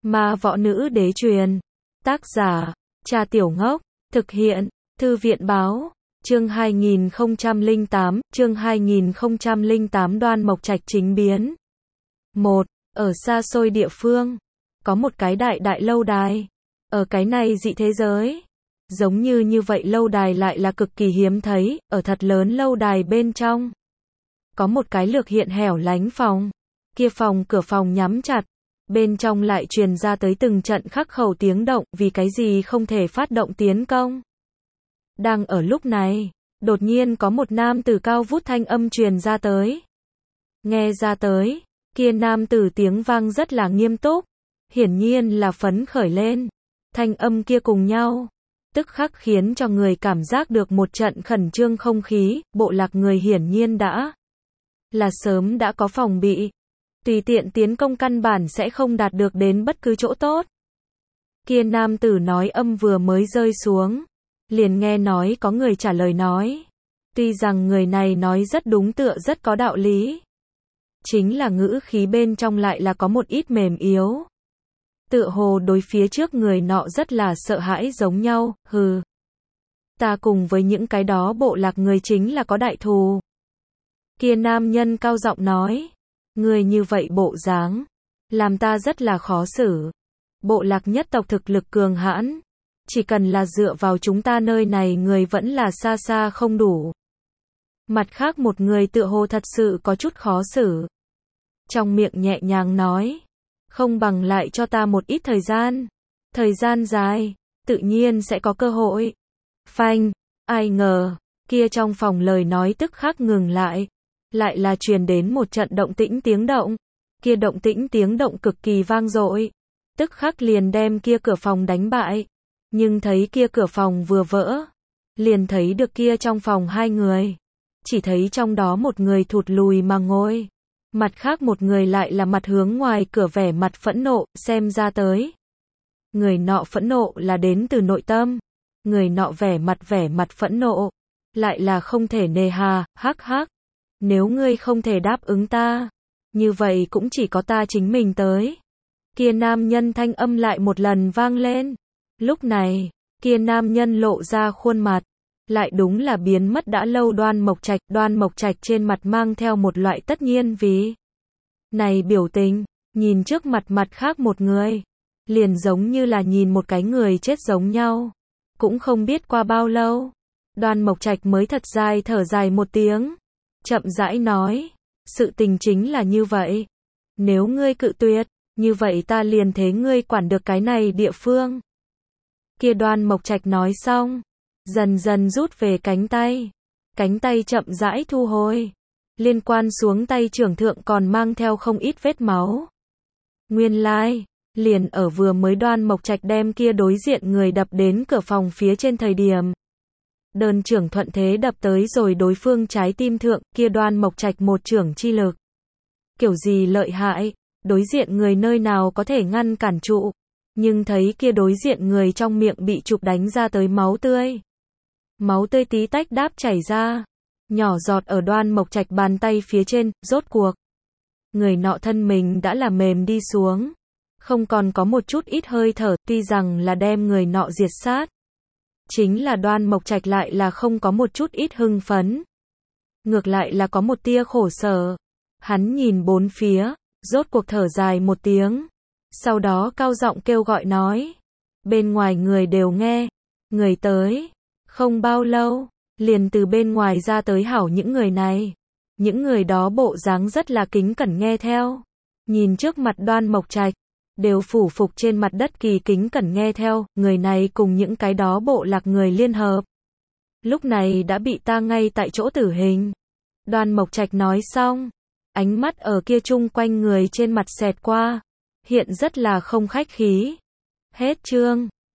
Ma Võ Nữ Đế truyền. Tác giả, Cha Tiểu Ngốc. Thực hiện, Thư viện Báo. Chương 2008 Đoan Mộc Trạch chính biến. 1. Ở xa xôi địa phương, có một cái đại lâu đài. Ở cái này dị thế giới, giống như vậy lâu đài lại là cực kỳ hiếm thấy, ở thật lớn lâu đài bên trong. Có một cái lược hiện hẻo lánh phòng. Kia phòng cửa phòng nhắm chặt. Bên trong lại truyền ra tới từng trận khắc khẩu tiếng động, vì cái gì không thể phát động tiến công. Đang ở lúc này, đột nhiên có một nam tử cao vút thanh âm truyền ra tới. Nghe ra tới, kia nam tử tiếng vang rất là nghiêm túc, hiển nhiên là phấn khởi lên. Thanh âm kia cùng nhau, tức khắc khiến cho người cảm giác được một trận khẩn trương không khí, bộ lạc người hiển nhiên là sớm đã có phòng bị. Tùy tiện tiến công căn bản sẽ không đạt được đến bất cứ chỗ tốt. Kia nam tử nói âm vừa mới rơi xuống, liền nghe nói có người trả lời nói. Tuy rằng người này nói rất đúng tựa rất có đạo lý, chính là ngữ khí bên trong lại là có một ít mềm yếu. Tựa hồ đối phía trước người nọ rất là sợ hãi giống nhau, hừ. Ta cùng với những cái đó bộ lạc người chính là có đại thù. Kia nam nhân cao giọng nói. Người như vậy bộ dáng, làm ta rất là khó xử. Bộ lạc nhất tộc thực lực cường hãn, chỉ cần là dựa vào chúng ta nơi này người vẫn là xa xa không đủ. Mặt khác một người tựa hồ thật sự có chút khó xử. Trong miệng nhẹ nhàng nói, không bằng lại cho ta một ít thời gian dài, tự nhiên sẽ có cơ hội. Phanh, ai ngờ, kia trong phòng lời nói tức khắc ngừng lại là truyền đến một trận động tĩnh tiếng động. Kia động tĩnh tiếng động cực kỳ vang dội, tức khắc liền đem kia cửa phòng đánh bại. Nhưng thấy kia cửa phòng vừa vỡ, liền thấy được kia trong phòng hai người. Chỉ thấy trong đó một người thụt lùi mà ngồi, mặt khác một người lại là mặt hướng ngoài cửa vẻ mặt phẫn nộ, xem ra tới. Người nọ phẫn nộ là đến từ nội tâm, người nọ vẻ mặt phẫn nộ, lại là không thể nề hà, hắc hắc. Nếu ngươi không thể đáp ứng ta, như vậy cũng chỉ có ta chính mình tới. Kia nam nhân thanh âm lại một lần vang lên. Lúc này, kia nam nhân lộ ra khuôn mặt, lại đúng là biến mất đã lâu Đoan Mộc Trạch. Đoan Mộc Trạch trên mặt mang theo một loại tất nhiên vì này biểu tình, nhìn trước mặt khác một người, liền giống như là nhìn một cái người chết giống nhau. Cũng không biết qua bao lâu, Đoan Mộc Trạch mới thật dài thở dài một tiếng, chậm rãi nói, sự tình chính là như vậy. Nếu ngươi cự tuyệt, như vậy ta liền thế ngươi quản được cái này địa phương. Kia Đoan Mộc Trạch nói xong, dần dần rút về cánh tay chậm rãi thu hồi. Liên quan xuống tay trưởng thượng còn mang theo không ít vết máu. Nguyên lai, liền ở vừa mới Đoan Mộc Trạch đem kia đối diện người đập đến cửa phòng phía trên thời điểm. Đơn trưởng thuận thế đập tới rồi đối phương trái tim thượng, kia Đoan Mộc Trạch một trưởng chi lực. Kiểu gì lợi hại, đối diện người nơi nào có thể ngăn cản trụ. Nhưng thấy kia đối diện người trong miệng bị chụp đánh ra tới máu tươi. Máu tươi tí tách đáp chảy ra, nhỏ giọt ở Đoan Mộc Trạch bàn tay phía trên, rốt cuộc. Người nọ thân mình đã là mềm đi xuống, không còn có một chút ít hơi thở, tuy rằng là đem người nọ diệt sát. Chính là Đoan Mộc Trạch lại là không có một chút ít hưng phấn. Ngược lại là có một tia khổ sở. Hắn nhìn bốn phía, rốt cuộc thở dài một tiếng. Sau đó cao giọng kêu gọi nói. Bên ngoài người đều nghe. Người tới. Không bao lâu, liền từ bên ngoài ra tới hảo những người này. Những người đó bộ dáng rất là kính cẩn nghe theo. Nhìn trước mặt Đoan Mộc Trạch, đều phủ phục trên mặt đất kỳ kính cẩn nghe theo. Người này cùng những cái đó bộ lạc người liên hợp, lúc này đã bị ta ngay tại chỗ tử hình. Đoan Mộc Trạch nói xong, ánh mắt ở kia chung quanh người trên mặt xẹt qua, hiện rất là không khách khí. Hết chương.